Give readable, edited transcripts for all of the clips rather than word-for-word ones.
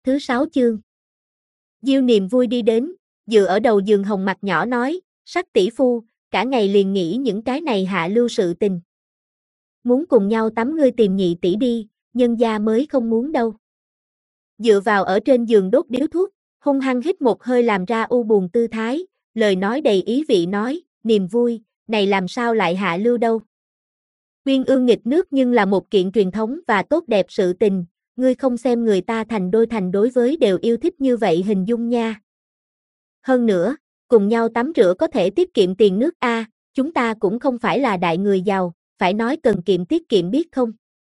thứ 6 chương. Diêu Niềm vui đi đến, dựa ở đầu giường hồng mặt nhỏ nói, Sắc tỷ phu, cả ngày liền nghĩ những cái này hạ lưu sự tình. Muốn cùng nhau tắm ngươi tìm nhị tỷ đi, nhân gia mới không muốn đâu. Dựa vào ở trên giường đốt điếu thuốc, hung hăng hít một hơi làm ra u buồn tư thái, lời nói đầy ý vị nói, Niềm vui, này làm sao lại hạ lưu đâu. Uyên ương nghịch nước nhưng là một kiện truyền thống và tốt đẹp sự tình, ngươi không xem người ta thành đối với đều yêu thích như vậy hình dung nha. Hơn nữa, cùng nhau tắm rửa có thể tiết kiệm tiền nước a, chúng ta cũng không phải là đại người giàu, phải nói cần kiệm tiết kiệm biết không.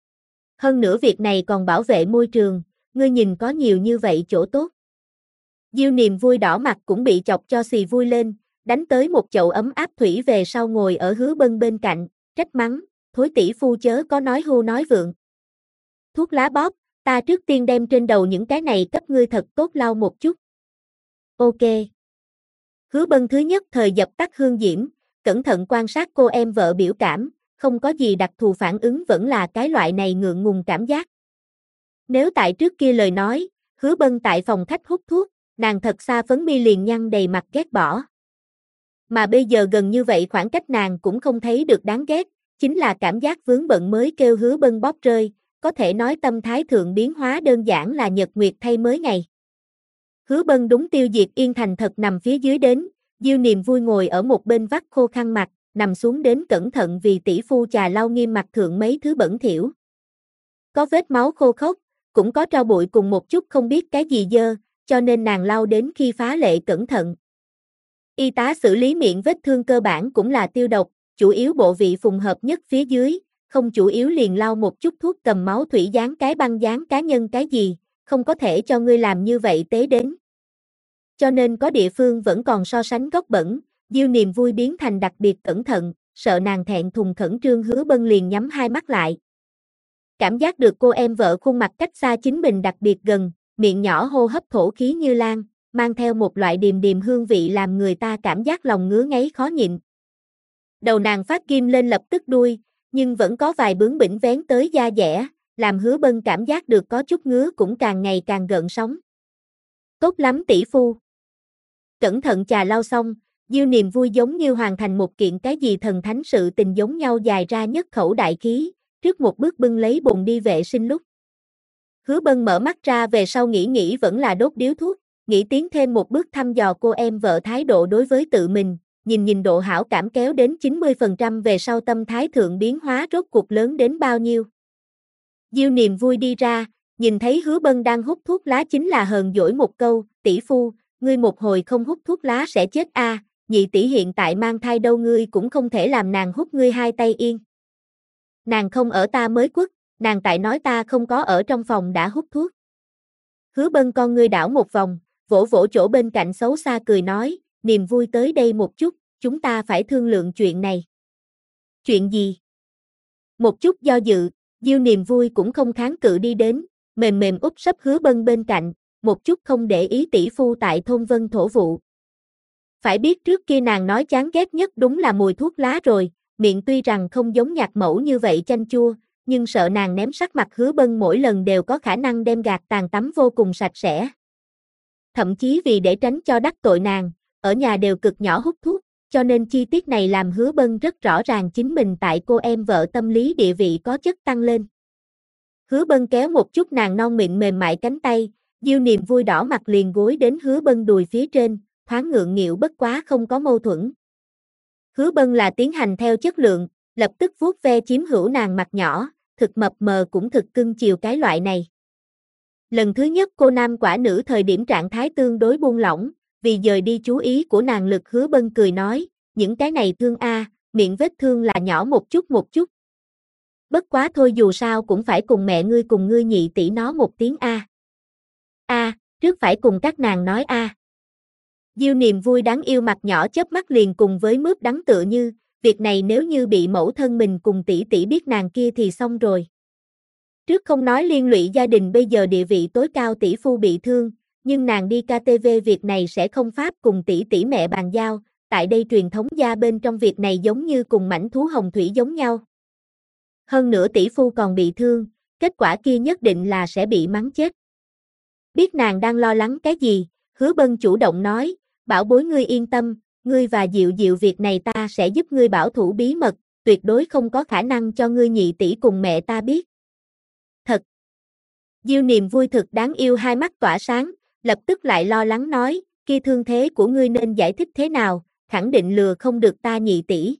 Hơn nữa việc này còn bảo vệ môi trường, ngươi nhìn có nhiều như vậy chỗ tốt. Diêu Niềm vui đỏ mặt cũng bị chọc cho xì vui lên, đánh tới một chậu ấm áp thủy về sau ngồi ở Hứa Bân bên cạnh, trách mắng, thối tỷ phu chớ có nói hưu nói vượng. Thuốc lá bóp, ta trước tiên đem trên đầu những cái này cấp ngươi thật tốt lau một chút. Ok. Hứa Bân thứ nhất thời dập tắt hương diễm, cẩn thận quan sát cô em vợ biểu cảm, không có gì đặc thù phản ứng vẫn là cái loại này ngượng ngùng cảm giác. Nếu tại trước kia lời nói, Hứa Bân tại phòng khách hút thuốc, nàng thật xa phấn mi liền nhăn đầy mặt ghét bỏ. Mà bây giờ gần như vậy khoảng cách nàng cũng không thấy được đáng ghét, chính là cảm giác vướng bận mới kêu Hứa Bân bóp rơi, có thể nói tâm thái thượng biến hóa đơn giản là nhật nguyệt thay mới ngày. Hứa Bân đúng tiêu diệt yên thành thật nằm phía dưới đến, Diêu Niềm vui ngồi ở một bên vắt khô khăn mặt, nằm xuống đến cẩn thận vì tỷ phu trà lau nghiêm mặt thượng mấy thứ bẩn thỉu. Có vết máu khô khốc, cũng có tro bụi cùng một chút không biết cái gì dơ, cho nên nàng lau đến khi phá lệ cẩn thận. Y tá xử lý miệng vết thương cơ bản cũng là tiêu độc, chủ yếu bộ vị phùng hợp nhất phía dưới, không chủ yếu liền lau một chút thuốc cầm máu thủy dán cái băng dán cá nhân cái gì, không có thể cho ngươi làm như vậy tế đến. Cho nên có địa phương vẫn còn so sánh gốc bẩn, Diêu Niềm vui biến thành đặc biệt cẩn thận, sợ nàng thẹn thùng khẩn trương Hứa Bân liền nhắm hai mắt lại. Cảm giác được cô em vợ khuôn mặt cách xa chính mình đặc biệt gần, miệng nhỏ hô hấp thổ khí như lan, mang theo một loại điềm điềm hương vị làm người ta cảm giác lòng ngứa ngáy khó nhịn. Đầu nàng phát kim lên lập tức đuôi, nhưng vẫn có vài bướng bỉnh vén tới da dẻ, làm Hứa Bân cảm giác được có chút ngứa cũng càng ngày càng gợn sóng. Tốt lắm tỷ phu. Cẩn thận trà lau xong, Diêu Niềm vui giống như hoàn thành một kiện cái gì thần thánh sự tình giống nhau dài ra nhất khẩu đại khí, trước một bước bưng lấy bồn đi vệ sinh lúc. Hứa Bân mở mắt ra về sau nghĩ vẫn là đốt điếu thuốc, nghĩ tiến thêm một bước thăm dò cô em vợ thái độ đối với tự mình, nhìn độ hảo cảm kéo đến 90% về sau tâm thái thượng biến hóa rốt cuộc lớn đến bao nhiêu. Diêu Niềm vui đi ra, nhìn thấy Hứa Bân đang hút thuốc lá chính là hờn dỗi một câu, tỷ phu, ngươi một hồi không hút thuốc lá sẽ chết a, nhị tỷ hiện tại mang thai đâu ngươi cũng không thể làm nàng hút ngươi hai tay yên. Nàng không ở ta mới quất, nàng tại nói ta không có ở trong phòng đã hút thuốc. Hứa Bân con ngươi đảo một vòng, vỗ vỗ chỗ bên cạnh xấu xa cười nói, Niềm vui tới đây một chút, chúng ta phải thương lượng chuyện này. Chuyện gì? Một chút do dự, Diêu Niềm vui cũng không kháng cự đi đến, mềm úp sấp Hứa Bân bên cạnh, một chút không để ý tỷ phu tại thôn Vân thổ vụ. Phải biết trước kia nàng nói chán ghét nhất đúng là mùi thuốc lá rồi, miệng tuy rằng không giống nhạc mẫu như vậy chanh chua, nhưng sợ nàng ném sắc mặt Hứa Bân mỗi lần đều có khả năng đem gạt tàn tắm vô cùng sạch sẽ. Thậm chí vì để tránh cho đắc tội nàng, ở nhà đều cực nhỏ hút thuốc, cho nên chi tiết này làm Hứa Bân rất rõ ràng chính mình tại cô em vợ tâm lý địa vị có chất tăng lên. Hứa Bân kéo một chút nàng non mịn mềm mại cánh tay, Diêu Niềm vui đỏ mặt liền gối đến Hứa Bân đùi phía trên, thoáng ngượng nghịu bất quá không có mâu thuẫn. Hứa Bân là tiến hành theo chất lượng, lập tức vuốt ve chiếm hữu nàng mặt nhỏ, thực mập mờ cũng thực cưng chiều cái loại này. Lần thứ nhất cô nam quả nữ thời điểm trạng thái tương đối buông lỏng, vì dời đi chú ý của nàng lực Hứa Bân cười nói, những cái này thương a, miệng vết thương là nhỏ một chút. Bất quá thôi dù sao cũng phải cùng mẹ ngươi cùng ngươi nhị tỷ nó một tiếng a. A, trước phải cùng các nàng nói a. Diêu Niềm vui đáng yêu mặt nhỏ chớp mắt liền cùng với mướp đắng tựa như, việc này nếu như bị mẫu thân mình cùng tỷ tỷ biết nàng kia thì xong rồi. Trước không nói liên lụy gia đình bây giờ địa vị tối cao tỷ phu bị thương, nhưng nàng đi KTV việc này sẽ không pháp cùng tỷ tỷ mẹ bàn giao, tại đây truyền thống gia bên trong việc này giống như cùng mảnh thú hồng thủy giống nhau. Hơn nữa tỷ phu còn bị thương, kết quả kia nhất định là sẽ bị mắng chết. Biết nàng đang lo lắng cái gì, Hứa Bân chủ động nói, bảo bối ngươi yên tâm, ngươi và Diệu Diệu việc này ta sẽ giúp ngươi bảo thủ bí mật, tuyệt đối không có khả năng cho ngươi nhị tỷ cùng mẹ ta biết. Thật. Diêu Niềm vui thực đáng yêu hai mắt tỏa sáng, lập tức lại lo lắng nói, kia thương thế của ngươi nên giải thích thế nào, khẳng định lừa không được ta nhị tỷ.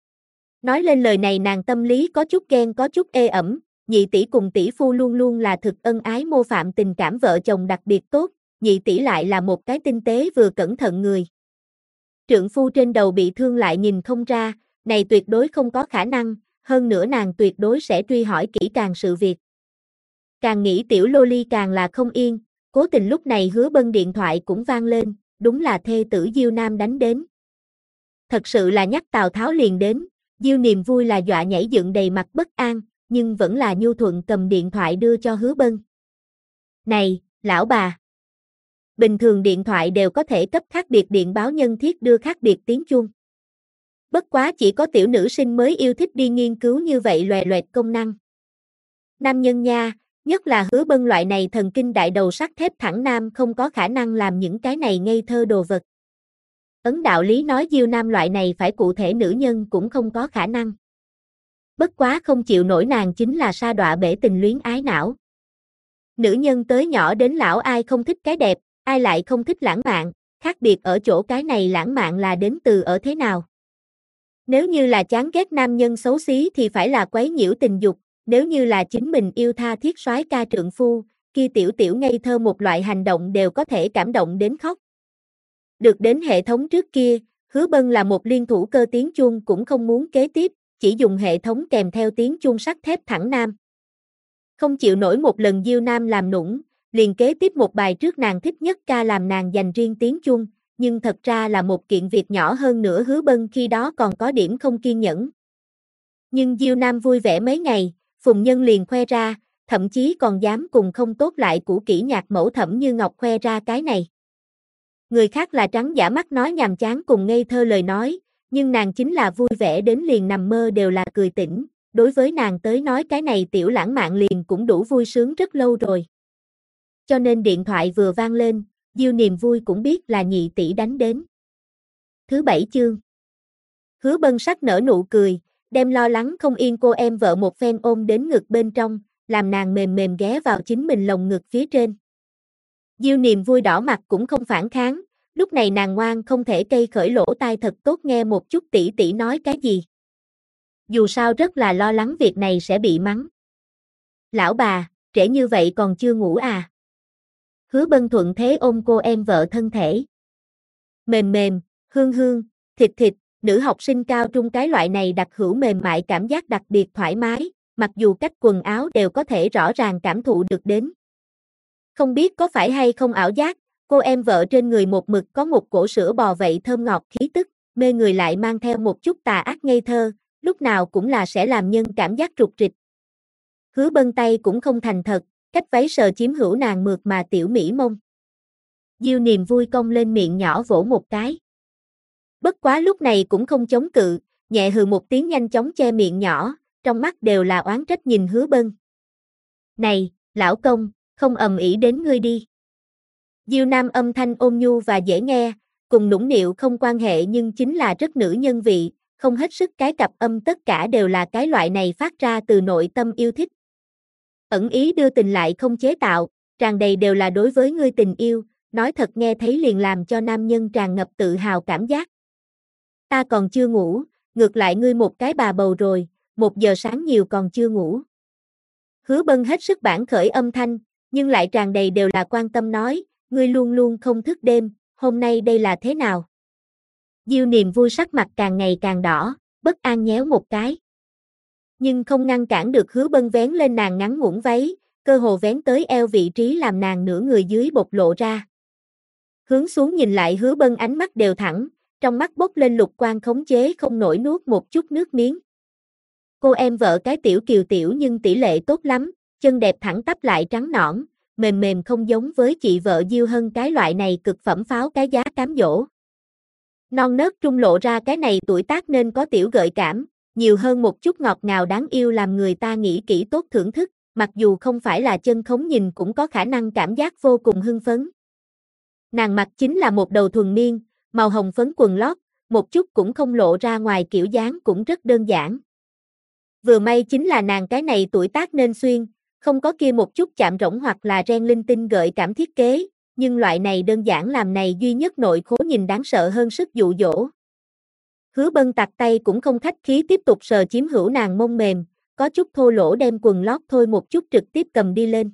Nói lên lời này nàng tâm lý có chút ghen có chút ê ẩm, nhị tỷ cùng tỷ phu luôn luôn là thực ân ái mô phạm tình cảm vợ chồng đặc biệt tốt, nhị tỷ lại là một cái tinh tế vừa cẩn thận người. Trượng phu trên đầu bị thương lại nhìn không ra, này tuyệt đối không có khả năng, hơn nữa nàng tuyệt đối sẽ truy hỏi kỹ càng sự việc. Càng nghĩ tiểu loli càng là không yên, cố tình lúc này Hứa Bân điện thoại cũng vang lên, đúng là thê tử Diêu Nam đánh đến. Thật sự là nhắc Tào Tháo liền đến, Diêu Niềm vui là dọa nhảy dựng đầy mặt bất an, nhưng vẫn là nhu thuận cầm điện thoại đưa cho Hứa Bân. Này, lão bà! Bình thường điện thoại đều có thể cấp khác biệt điện báo nhân thiết đưa khác biệt tiếng chuông. Bất quá chỉ có tiểu nữ sinh mới yêu thích đi nghiên cứu như vậy loè loẹt công năng. Nam nhân nha, nhất là Hứa Bân loại này thần kinh đại đầu sắt thép thẳng nam không có khả năng làm những cái này ngây thơ đồ vật. Ấn đạo lý nói Diêu Nam loại này phải cụ thể nữ nhân cũng không có khả năng. Bất quá không chịu nổi nàng chính là sa đọa bể tình luyến ái não. Nữ nhân tới nhỏ đến lão ai không thích cái đẹp, ai lại không thích lãng mạn, khác biệt ở chỗ cái này lãng mạn là đến từ ở thế nào. Nếu như là chán ghét nam nhân xấu xí thì phải là quấy nhiễu tình dục, nếu như là chính mình yêu tha thiết soái ca trượng phu, kia tiểu tiểu ngây thơ một loại hành động đều có thể cảm động đến khóc. Được đến hệ thống trước kia, Hứa Bân là một liên thủ cơ tiếng chuông cũng không muốn kế tiếp, chỉ dùng hệ thống kèm theo tiếng chuông sắt thép thẳng nam. Không chịu nổi một lần Diêu Nam làm nũng, liền kế tiếp một bài trước nàng thích nhất ca làm nàng dành riêng tiếng chuông, nhưng thật ra là một kiện việc nhỏ hơn nữa Hứa Bân khi đó còn có điểm không kiên nhẫn. Nhưng Diêu Nam vui vẻ mấy ngày, Phùng Nhân liền khoe ra, thậm chí còn dám cùng không tốt lại cũ kỹ nhạc mẫu Thẩm Như Ngọc khoe ra cái này. Người khác là trắng giả mắt nói nhàm chán cùng ngây thơ lời nói, nhưng nàng chính là vui vẻ đến liền nằm mơ đều là cười tỉnh, đối với nàng tới nói cái này tiểu lãng mạn liền cũng đủ vui sướng rất lâu rồi. Cho nên điện thoại vừa vang lên, Diêu Niềm vui cũng biết là nhị tỷ đánh đến. Thứ 7 chương. Hứa Bân sắc nở nụ cười, đem lo lắng không yên cô em vợ một phen ôm đến ngực bên trong, làm nàng mềm mềm ghé vào chính mình lồng ngực phía trên. Diêu Niềm vui đỏ mặt cũng không phản kháng, lúc này nàng ngoan không thể cây khởi lỗ tai thật tốt nghe một chút tỷ tỷ nói cái gì. Dù sao rất là lo lắng việc này sẽ bị mắng. Lão bà, trễ như vậy còn chưa ngủ à? Hứa Bân thuận thế ôm cô em vợ thân thể. Mềm mềm, hương hương, thịt thịt, nữ học sinh cao trung cái loại này đặc hữu mềm mại cảm giác đặc biệt thoải mái, mặc dù cách quần áo đều có thể rõ ràng cảm thụ được đến. Không biết có phải hay không ảo giác, cô em vợ trên người một mực có một cổ sữa bò vậy thơm ngọt khí tức, mê người lại mang theo một chút tà ác ngây thơ, lúc nào cũng là sẽ làm nhân cảm giác rụt rịch. Hứa Bân tay cũng không thành thật, cách váy sờ chiếm hữu nàng mượt mà tiểu mỹ mông. Diêu Niềm vui cong lên miệng nhỏ vỗ một cái. Bất quá lúc này cũng không chống cự, nhẹ hừ một tiếng nhanh chóng che miệng nhỏ, trong mắt đều là oán trách nhìn Hứa Bân. Này, lão công, không ầm ĩ đến ngươi đi. Diêu Nam âm thanh ôn nhu và dễ nghe, cùng nũng nịu không quan hệ nhưng chính là rất nữ nhân vị, không hết sức cái cặp âm tất cả đều là cái loại này phát ra từ nội tâm yêu thích. Ẩn ý đưa tình lại không chế tạo, tràn đầy đều là đối với ngươi tình yêu, nói thật nghe thấy liền làm cho nam nhân tràn ngập tự hào cảm giác. Ta còn chưa ngủ, ngược lại ngươi một cái bà bầu rồi, 1 giờ sáng nhiều còn chưa ngủ. Hứa Bân hết sức bản khởi âm thanh, nhưng lại tràn đầy đều là quan tâm nói, ngươi luôn luôn không thức đêm, hôm nay đây là thế nào? Diêu Niềm vui sắc mặt càng ngày càng đỏ, bất an nhéo một cái. Nhưng không ngăn cản được Hứa Bân vén lên nàng ngắn ngủn váy, cơ hồ vén tới eo vị trí làm nàng nửa người dưới bộc lộ ra. Hướng xuống nhìn lại Hứa Bân ánh mắt đều thẳng, trong mắt bốc lên lục quang khống chế không nổi nuốt một chút nước miếng. Cô em vợ cái tiểu kiều tiểu nhưng tỷ lệ tốt lắm, chân đẹp thẳng tắp lại trắng nõn, mềm mềm không giống với chị vợ Diêu Hân cái loại này cực phẩm pháo cái giá cám dỗ. Non nớt trung lộ ra cái này tuổi tác nên có tiểu gợi cảm, nhiều hơn một chút ngọt ngào đáng yêu làm người ta nghĩ kỹ tốt thưởng thức, mặc dù không phải là chân khống nhìn cũng có khả năng cảm giác vô cùng hưng phấn. Nàng mặc chính là một đầu thuần miên, màu hồng phấn quần lót, một chút cũng không lộ ra ngoài, kiểu dáng cũng rất đơn giản. Vừa may chính là nàng cái này tuổi tác nên xuyên, không có kia một chút chạm rỗng hoặc là ren linh tinh gợi cảm thiết kế, nhưng loại này đơn giản làm này duy nhất nội khố nhìn đáng sợ hơn sức dụ dỗ. Hứa Bân tặc tay cũng không khách khí tiếp tục sờ chiếm hữu nàng mông mềm, có chút thô lỗ đem quần lót thôi một chút trực tiếp cầm đi lên.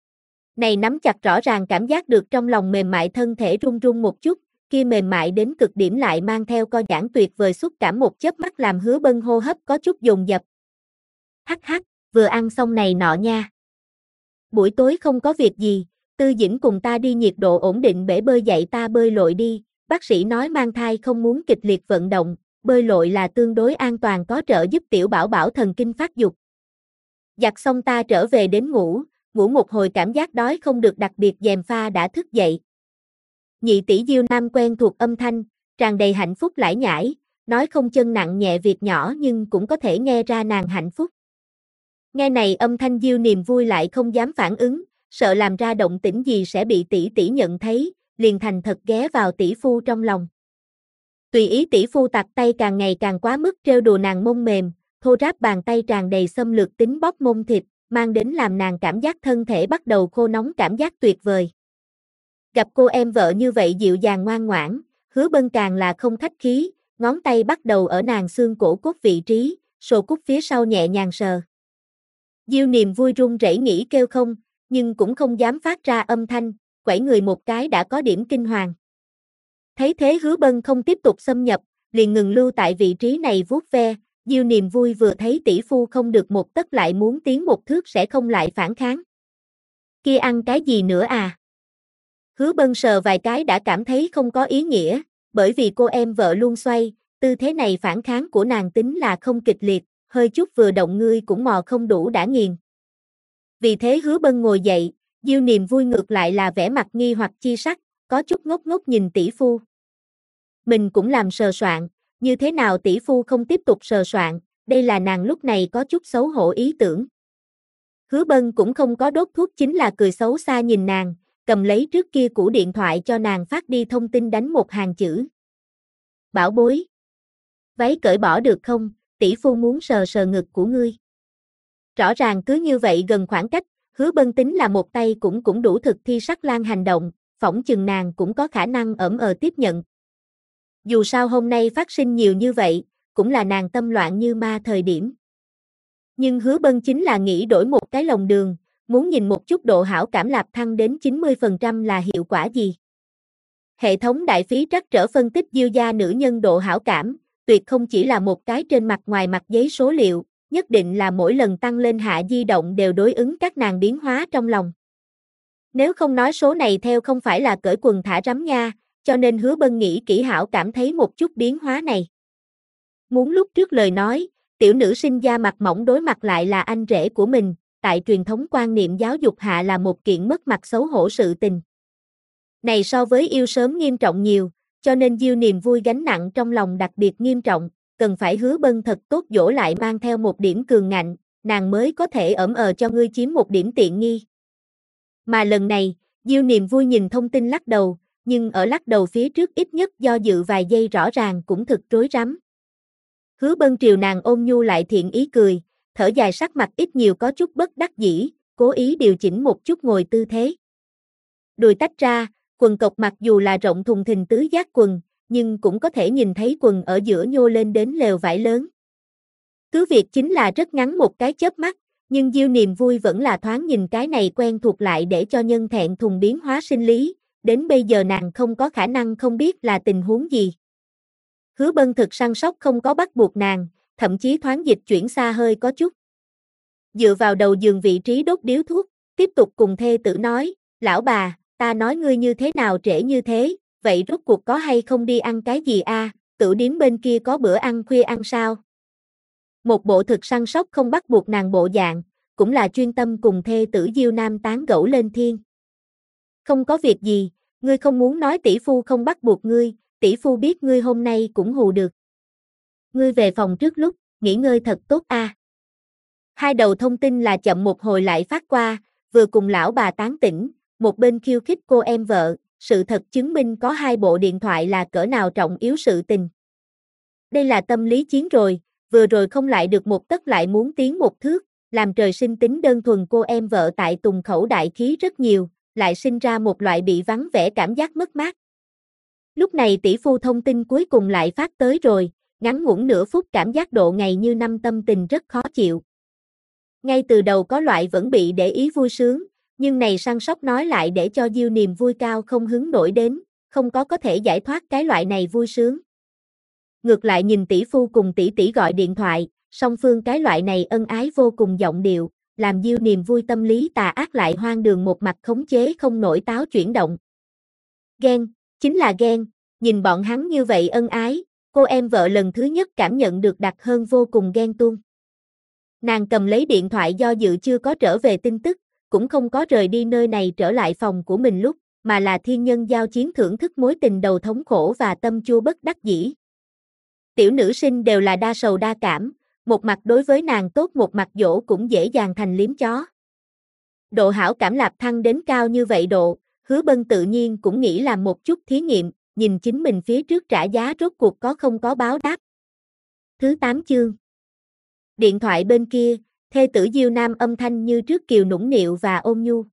Này nắm chặt rõ ràng cảm giác được trong lòng mềm mại, thân thể run run một chút, kia mềm mại đến cực điểm lại mang theo co giãn tuyệt vời xúc cảm, một chớp mắt làm Hứa Bân hô hấp có chút dồn dập. Hắc hắc, vừa ăn xong này nọ nha. Buổi tối không có việc gì, Tư Dĩnh cùng ta đi nhiệt độ ổn định bể bơi dạy ta bơi lội đi, bác sĩ nói mang thai không muốn kịch liệt vận động, bơi lội là tương đối an toàn, có trợ giúp tiểu bảo bảo thần kinh phát dục. Giặt xong ta trở về đến ngủ một hồi cảm giác đói không được, đặc biệt dèm pha đã thức dậy. Nhị tỷ Diêu Nam quen thuộc âm thanh, tràn đầy hạnh phúc lải nhải, nói không chân nặng nhẹ việc nhỏ nhưng cũng có thể nghe ra nàng hạnh phúc. Nghe này âm thanh Diêu niềm vui lại không dám phản ứng, sợ làm ra động tĩnh gì sẽ bị tỷ tỷ nhận thấy, liền thành thật ghé vào tỷ phu trong lòng. Tùy ý tỷ phu tặc tay càng ngày càng quá mức trêu đùa nàng mông mềm, thô ráp bàn tay tràn đầy xâm lược tính bóp mông thịt, mang đến làm nàng cảm giác thân thể bắt đầu khô nóng, cảm giác tuyệt vời. Gặp cô em vợ như vậy dịu dàng ngoan ngoãn, Hứa Bân càng là không khách khí, ngón tay bắt đầu ở nàng xương cổ cốt vị trí, sồ cúc phía sau nhẹ nhàng sờ. Diêu niềm vui run rẩy nghĩ kêu không, nhưng cũng không dám phát ra âm thanh, quẩy người một cái đã có điểm kinh hoàng. Thấy thế Hứa Bân không tiếp tục xâm nhập, liền ngừng lưu tại vị trí này vuốt ve. Diêu niềm vui vừa thấy tỷ phu không được một tấc lại muốn tiến một thước sẽ không lại phản kháng. Kia ăn cái gì nữa à? Hứa Bân sờ vài cái đã cảm thấy không có ý nghĩa, bởi vì cô em vợ luôn xoay, tư thế này phản kháng của nàng tính là không kịch liệt, hơi chút vừa động ngươi cũng mò không đủ đã nghiền. Vì thế Hứa Bân ngồi dậy, Diêu niềm vui ngược lại là vẻ mặt nghi hoặc chi sắc, có chút ngốc ngốc nhìn tỷ phu. Mình cũng làm sờ soạn, như thế nào tỷ phu không tiếp tục sờ soạn, đây là nàng lúc này có chút xấu hổ ý tưởng. Hứa Bân cũng không có đốt thuốc, chính là cười xấu xa nhìn nàng, cầm lấy trước kia cũ điện thoại cho nàng phát đi thông tin, đánh một hàng chữ. Bảo bối, váy cởi bỏ được không, tỷ phu muốn sờ sờ ngực của ngươi. Rõ ràng cứ như vậy gần khoảng cách, Hứa Bân tính là một tay cũng đủ thực thi sắc lang hành động, phỏng chừng nàng cũng có khả năng tiếp nhận. Dù sao hôm nay phát sinh nhiều như vậy, cũng là nàng tâm loạn như ma thời điểm. Nhưng Hứa Bân chính là nghĩ đổi một cái lồng đường, muốn nhìn một chút độ hảo cảm lạp thăng đến 90% là hiệu quả gì. Hệ thống đại phí trắc trở phân tích Diêu gia nữ nhân độ hảo cảm, tuyệt không chỉ là một cái trên mặt ngoài mặt giấy số liệu, nhất định là mỗi lần tăng lên hạ di động đều đối ứng các nàng biến hóa trong lòng. Nếu không nói số này theo không phải là cởi quần thả rắm nha, cho nên Hứa Bân nghĩ kỹ hảo cảm thấy một chút biến hóa này. Muốn lúc trước lời nói, tiểu nữ sinh da mặt mỏng đối mặt lại là anh rể của mình, tại truyền thống quan niệm giáo dục hạ là một kiện mất mặt xấu hổ sự tình. Này so với yêu sớm nghiêm trọng nhiều, cho nên Diêu niềm vui gánh nặng trong lòng đặc biệt nghiêm trọng, cần phải Hứa Bân thật tốt dỗ lại mang theo một điểm cường ngạnh, nàng mới có thể cho ngươi chiếm một điểm tiện nghi. Mà lần này, Diêu niềm vui nhìn thông tin lắc đầu, nhưng ở lắc đầu phía trước ít nhất do dự vài giây, rõ ràng cũng thực rối rắm. Hứa Bân triều nàng ôn nhu lại thiện ý cười, thở dài, sắc mặt ít nhiều có chút bất đắc dĩ, cố ý điều chỉnh một chút ngồi tư thế. Đùi tách ra, quần cộc mặc dù là rộng thùng thình tứ giác quần, nhưng cũng có thể nhìn thấy quần ở giữa nhô lên đến lều vải lớn. Cứ việc chính là rất ngắn một cái chớp mắt, nhưng Diêu niềm vui vẫn là thoáng nhìn cái này quen thuộc lại để cho nhân thẹn thùng biến hóa sinh lý, đến bây giờ nàng không có khả năng không biết là tình huống gì. Hứa Bân thực săn sóc không có bắt buộc nàng, thậm chí thoáng dịch chuyển xa hơi có chút. Dựa vào đầu giường vị trí đốt điếu thuốc, tiếp tục cùng thê tử nói, lão bà, ta nói ngươi như thế nào trễ như thế, vậy rốt cuộc có hay không đi ăn cái gì a? Tửu điếm bên kia có bữa ăn khuya ăn sao? Một bộ thực săn sóc không bắt buộc nàng bộ dạng, cũng là chuyên tâm cùng thê tử Diêu Nam tán gẫu lên thiên. Không có việc gì, ngươi không muốn nói tỷ phu không bắt buộc ngươi, tỷ phu biết ngươi hôm nay cũng hù được. Ngươi về phòng trước lúc, nghỉ ngơi thật tốt a. Hai đầu thông tin là chậm một hồi lại phát qua, vừa cùng lão bà tán tỉnh, một bên khiêu khích cô em vợ, sự thật chứng minh có hai bộ điện thoại là cỡ nào trọng yếu sự tình. Đây là tâm lý chiến rồi, vừa rồi không lại được một tấc lại muốn tiến một thước, làm trời sinh tính đơn thuần cô em vợ tại Tùng Khẩu đại khí rất nhiều, lại sinh ra một loại bị vắng vẻ cảm giác mất mát. Lúc này tỷ phu thông tin cuối cùng lại phát tới rồi, ngắn ngủn nửa phút cảm giác độ ngày như năm tâm tình rất khó chịu. Ngay từ đầu có loại vẫn bị để ý vui sướng, nhưng này săn sóc nói lại để cho Diêu niềm vui cao không hứng nổi đến, không có thể giải thoát cái loại này vui sướng. Ngược lại nhìn tỷ phu cùng tỷ tỷ gọi điện thoại, song phương cái loại này ân ái vô cùng giọng điệu, làm Diêu niềm vui tâm lý tà ác lại hoang đường một mặt khống chế không nổi táo chuyển động. Ghen, chính là ghen, nhìn bọn hắn như vậy ân ái, cô em vợ lần thứ nhất cảm nhận được đặc hơn vô cùng ghen tuông. Nàng cầm lấy điện thoại do dự chưa có trở về tin tức, cũng không có rời đi nơi này trở lại phòng của mình lúc, mà là thiên nhân giao chiến thưởng thức mối tình đầu thống khổ và tâm chua bất đắc dĩ. Tiểu nữ sinh đều là đa sầu đa cảm, một mặt đối với nàng tốt một mặt dỗ cũng dễ dàng thành liếm chó. Độ hảo cảm lạp thăng đến cao như vậy độ, Hứa Bân tự nhiên cũng nghĩ làm một chút thí nghiệm, nhìn chính mình phía trước trả giá rốt cuộc có không có báo đáp. Thứ 8 chương. Điện thoại bên kia, thê tử Diêu Nam âm thanh như trước kiều nũng nịu và ôn nhu.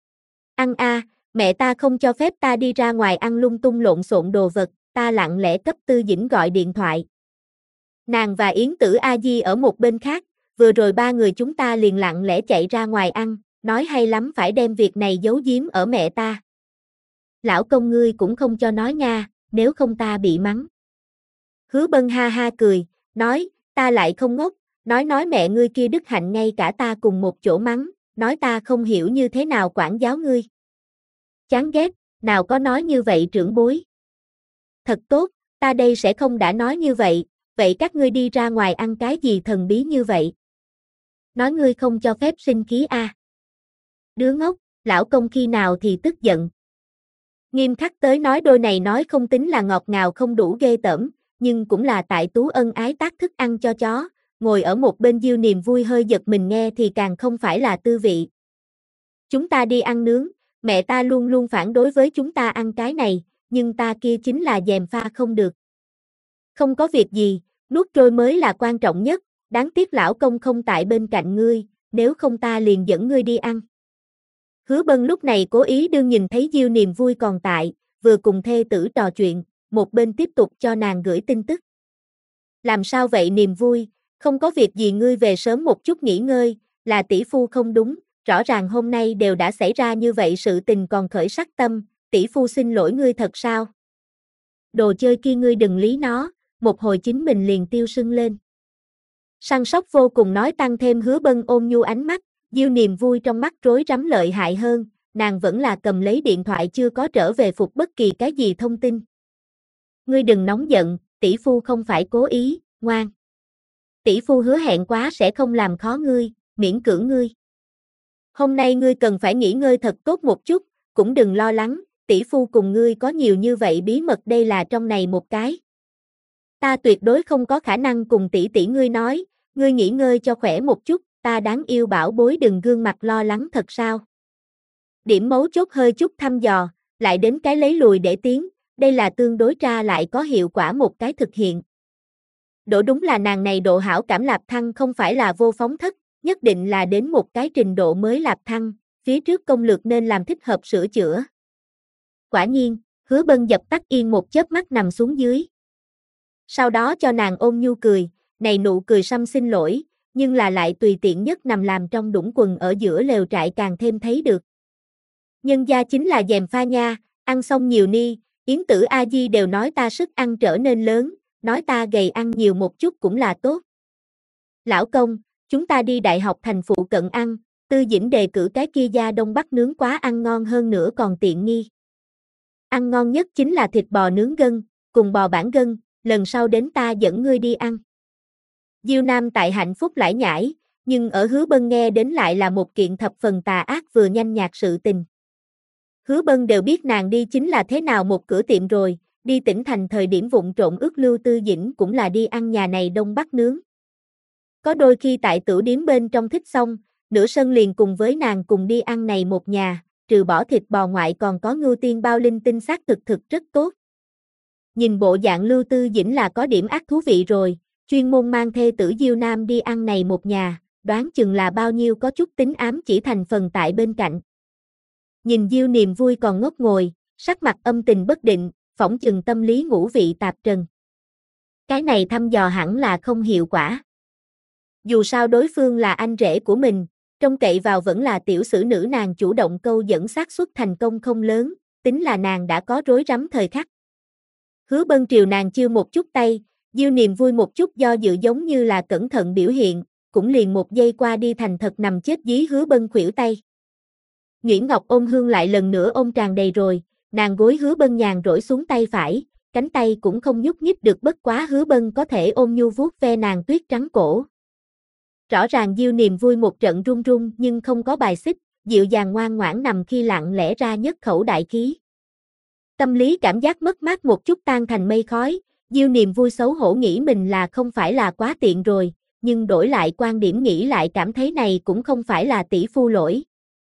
Ăn a, mẹ ta không cho phép ta đi ra ngoài ăn lung tung lộn xộn đồ vật, ta lặng lẽ cấp Tư Dĩnh gọi điện thoại. Nàng và Yến Tử A Di ở một bên khác, vừa rồi ba người chúng ta liền lặng lẽ chạy ra ngoài ăn, nói hay lắm phải đem việc này giấu giếm ở mẹ ta. Lão công ngươi cũng không cho nói nha, nếu không ta bị mắng. Hứa Bân ha ha cười, nói, ta lại không ngốc, nói mẹ ngươi kia đức hạnh ngay cả ta cùng một chỗ mắng, nói ta không hiểu như thế nào quản giáo ngươi. Chán ghét, nào có nói như vậy trưởng bối. Thật tốt, ta đây sẽ không đã nói như vậy, vậy các ngươi đi ra ngoài ăn cái gì thần bí như vậy? Nói ngươi không cho phép sinh khí a. Đứa ngốc, lão công khi nào thì tức giận. Nghiêm khắc tới nói đôi này nói không tính là ngọt ngào không đủ ghê tởm, nhưng cũng là tại Tú ân ái tác thức ăn cho chó, ngồi ở một bên Diêu niềm vui hơi giật mình nghe thì càng không phải là tư vị. Chúng ta đi ăn nướng, mẹ ta luôn luôn phản đối với chúng ta ăn cái này, nhưng ta kia chính là gièm pha không được. Không có việc gì, nuốt trôi mới là quan trọng nhất, đáng tiếc lão công không tại bên cạnh ngươi, nếu không ta liền dẫn ngươi đi ăn. Hứa Bân lúc này cố ý đương nhìn thấy Diêu niềm vui còn tại, vừa cùng thê tử trò chuyện, một bên tiếp tục cho nàng gửi tin tức. Làm sao vậy niềm vui, không có việc gì ngươi về sớm một chút nghỉ ngơi, là tỷ phu không đúng, rõ ràng hôm nay đều đã xảy ra như vậy sự tình còn khởi sắc tâm, tỷ phu xin lỗi ngươi thật sao? Đồ chơi kia ngươi đừng lý nó, một hồi chính mình liền tiêu sưng lên. Săn sóc vô cùng nói tăng thêm Hứa Bân ôn nhu ánh mắt, Diêu niềm vui trong mắt rối rắm lợi hại hơn, nàng vẫn là cầm lấy điện thoại chưa có trở về phục bất kỳ cái gì thông tin. Ngươi đừng nóng giận, tỷ phu không phải cố ý, ngoan. Tỷ phu hứa hẹn quá sẽ không làm khó ngươi, miễn cưỡng ngươi. Hôm nay ngươi cần phải nghỉ ngơi thật tốt một chút, cũng đừng lo lắng, tỷ phu cùng ngươi có nhiều như vậy bí mật đây là trong này một cái. Ta tuyệt đối không có khả năng cùng tỷ tỷ ngươi nói, ngươi nghỉ ngơi cho khỏe một chút, ta đáng yêu bảo bối đừng gương mặt lo lắng thật sao. Điểm mấu chốt hơi chút thăm dò, lại đến cái lấy lùi để tiến, đây là tương đối ra lại có hiệu quả một cái thực hiện. Độ đúng là nàng này độ hảo cảm lạp thăng không phải là vô phóng thất, nhất định là đến một cái trình độ mới lạp thăng, phía trước công lược nên làm thích hợp sửa chữa. Quả nhiên, Hứa Bân dập tắt yên một chớp mắt nằm xuống dưới. Sau đó cho nàng ôn nhu cười, này nụ cười xăm xin lỗi, nhưng là lại tùy tiện nhất nằm làm trong đũng quần ở giữa lều trại càng thêm thấy được. Nhân gia chính là gièm pha nha, ăn xong nhiều ni, Yến Tử A Di đều nói ta sức ăn trở nên lớn, nói ta gầy ăn nhiều một chút cũng là tốt. Lão công, chúng ta đi đại học thành phụ cận ăn, Tư Dĩnh đề cử cái kia gia Đông Bắc nướng quá ăn ngon hơn nữa còn tiện nghi. Ăn ngon nhất chính là thịt bò nướng gân, cùng bò bản gân, lần sau đến ta dẫn ngươi đi ăn. Diêu Nam tại hạnh phúc lải nhải, nhưng ở Hứa Bân nghe đến lại là một kiện thập phần tà ác vừa nhanh nhạt sự tình. Hứa Bân đều biết nàng đi chính là thế nào một cửa tiệm rồi, đi tỉnh thành thời điểm vụng trộn ước lưu Tư Dĩnh cũng là đi ăn nhà này Đông Bắc nướng. Có đôi khi tại tửu điếm bên trong thích xong, nửa sân liền cùng với nàng cùng đi ăn này một nhà, trừ bỏ thịt bò ngoại còn có ngưu tiên bao linh tinh xác thực rất tốt. Nhìn bộ dạng Lưu Tư Dĩnh là có điểm ác thú vị rồi, chuyên môn mang thê tử Diêu Nam đi ăn này một nhà, đoán chừng là bao nhiêu có chút tính ám chỉ thành phần tại bên cạnh. Nhìn Diêu Niềm Vui còn ngốc ngồi, sắc mặt âm tình bất định, phỏng chừng tâm lý ngũ vị tạp trần. Cái này thăm dò hẳn là không hiệu quả. Dù sao đối phương là anh rể của mình, trông cậy vào vẫn là tiểu sử nữ nàng chủ động câu dẫn xác suất thành công không lớn, tính là nàng đã có rối rắm thời khắc. Hứa Bân triều nàng chiêu một chút tay, Diêu Niềm Vui một chút do dự giống như là cẩn thận biểu hiện, cũng liền một giây qua đi thành thật nằm chết dí Hứa Bân khuỷu tay. Nguyễn Ngọc ôm hương lại lần nữa ôm tràn đầy rồi, nàng gối Hứa Bân nhàn rỗi xuống tay phải, cánh tay cũng không nhúc nhích được bất quá Hứa Bân có thể ôm nhu vuốt ve nàng tuyết trắng cổ. Rõ ràng Diêu Niềm Vui một trận run run nhưng không có bài xích, dịu dàng ngoan ngoãn nằm khi lặng lẽ ra nhất khẩu đại khí. Tâm lý cảm giác mất mát một chút tan thành mây khói, Diêu Niềm Vui xấu hổ nghĩ mình là không phải là quá tiện rồi, nhưng đổi lại quan điểm nghĩ lại cảm thấy này cũng không phải là tỷ phu lỗi.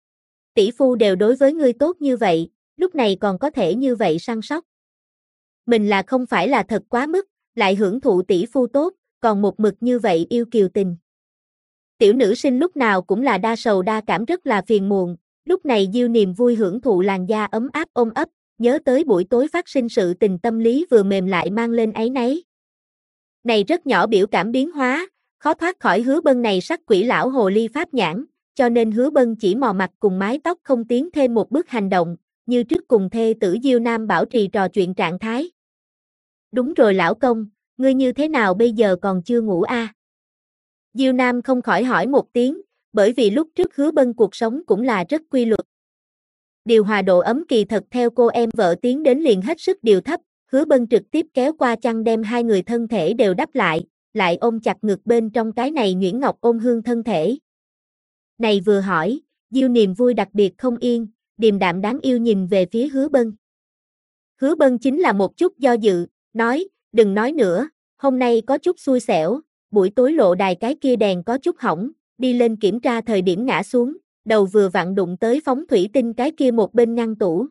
Tỷ phu đều đối với ngươi tốt như vậy, lúc này còn có thể như vậy săn sóc. Mình là không phải là thật quá mức, lại hưởng thụ tỷ phu tốt, còn một mực như vậy yêu kiều tình. Tiểu nữ sinh lúc nào cũng là đa sầu đa cảm rất là phiền muộn, lúc này Diêu Niềm Vui hưởng thụ làn da ấm áp ôm ấp, nhớ tới buổi tối phát sinh sự tình tâm lý vừa mềm lại mang lên áy náy. Này rất nhỏ biểu cảm biến hóa, khó thoát khỏi Hứa Bân này sắc quỷ lão hồ ly pháp nhãn, cho nên Hứa Bân chỉ mò mặt cùng mái tóc không tiến thêm một bước hành động, như trước cùng thê tử Diêu Nam bảo trì trò chuyện trạng thái. Đúng rồi lão công, ngươi như thế nào bây giờ còn chưa ngủ a? Diêu Nam không khỏi hỏi một tiếng, bởi vì lúc trước Hứa Bân cuộc sống cũng là rất quy luật. Điều hòa độ ấm kỳ thật theo cô em vợ tiến đến liền hết sức điều thấp, Hứa Bân trực tiếp kéo qua chăn đem hai người thân thể đều đắp lại ôm chặt ngực bên trong cái này nhuyễn ngọc ôm hương thân thể. Này vừa hỏi, Diêu Niềm Vui đặc biệt không yên, điềm đạm đáng yêu nhìn về phía Hứa Bân. Hứa Bân chính là một chút do dự, nói, đừng nói nữa, hôm nay có chút xui xẻo, buổi tối lộ đài cái kia đèn có chút hỏng, đi lên kiểm tra thời điểm ngã xuống, đầu vừa vặn đụng tới phóng thủy tinh cái kia một bên ngăn tủ.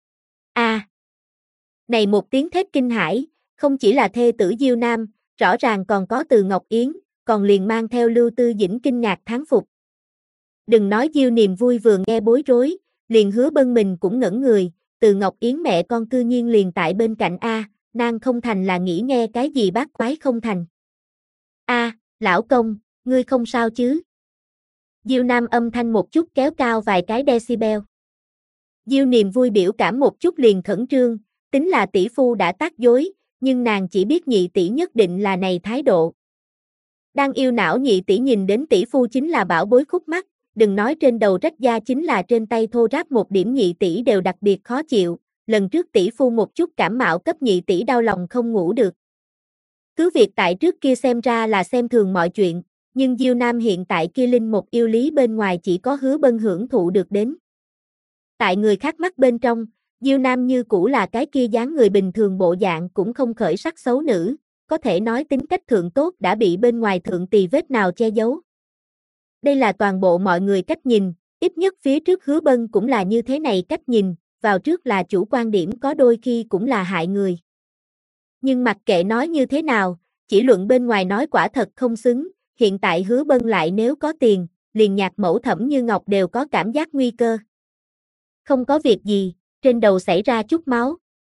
Này một tiếng thét kinh hãi, không chỉ là thê tử Diêu Nam, rõ ràng còn có Từ Ngọc Yến, còn liền mang theo Lưu Tư Dĩnh kinh ngạc thán phục. Đừng nói Diêu Niềm Vui vừa nghe bối rối, liền Hứa Bân mình cũng ngẩn người, Từ Ngọc Yến mẹ con cư nhiên liền tại bên cạnh nàng không thành là nghĩ nghe cái gì bác quái không thành. Lão công, ngươi không sao chứ? Diêu Nam âm thanh một chút kéo cao vài cái decibel. Diêu Niềm Vui biểu cảm một chút liền khẩn trương, tính là tỷ phu đã tác dối, nhưng nàng chỉ biết nhị tỷ nhất định là này thái độ. Đang yêu não nhị tỷ nhìn đến tỷ phu chính là bảo bối khúc mắc, đừng nói trên đầu rách da chính là trên tay thô ráp một điểm nhị tỷ đều đặc biệt khó chịu, lần trước tỷ phu một chút cảm mạo cấp nhị tỷ đau lòng không ngủ được. Cứ việc tại trước kia xem ra là xem thường mọi chuyện, nhưng Diêu Nam hiện tại kia linh một yêu lý bên ngoài chỉ có Hứa Bân hưởng thụ được đến. Tại người khác mắt bên trong, Diêu Nam như cũ là cái kia dáng người bình thường bộ dạng cũng không khởi sắc xấu nữ, có thể nói tính cách thượng tốt đã bị bên ngoài thượng tì vết nào che giấu. Đây là toàn bộ mọi người cách nhìn, ít nhất phía trước Hứa Bân cũng là như thế này cách nhìn, vào trước là chủ quan điểm có đôi khi cũng là hại người. Nhưng mặc kệ nói như thế nào, chỉ luận bên ngoài nói quả thật không xứng, hiện tại Hứa Bân lại nếu có tiền, liền nhạc mẫu Thẩm Như Ngọc đều có cảm giác nguy cơ. Không có việc gì, trên đầu xảy ra chút máu.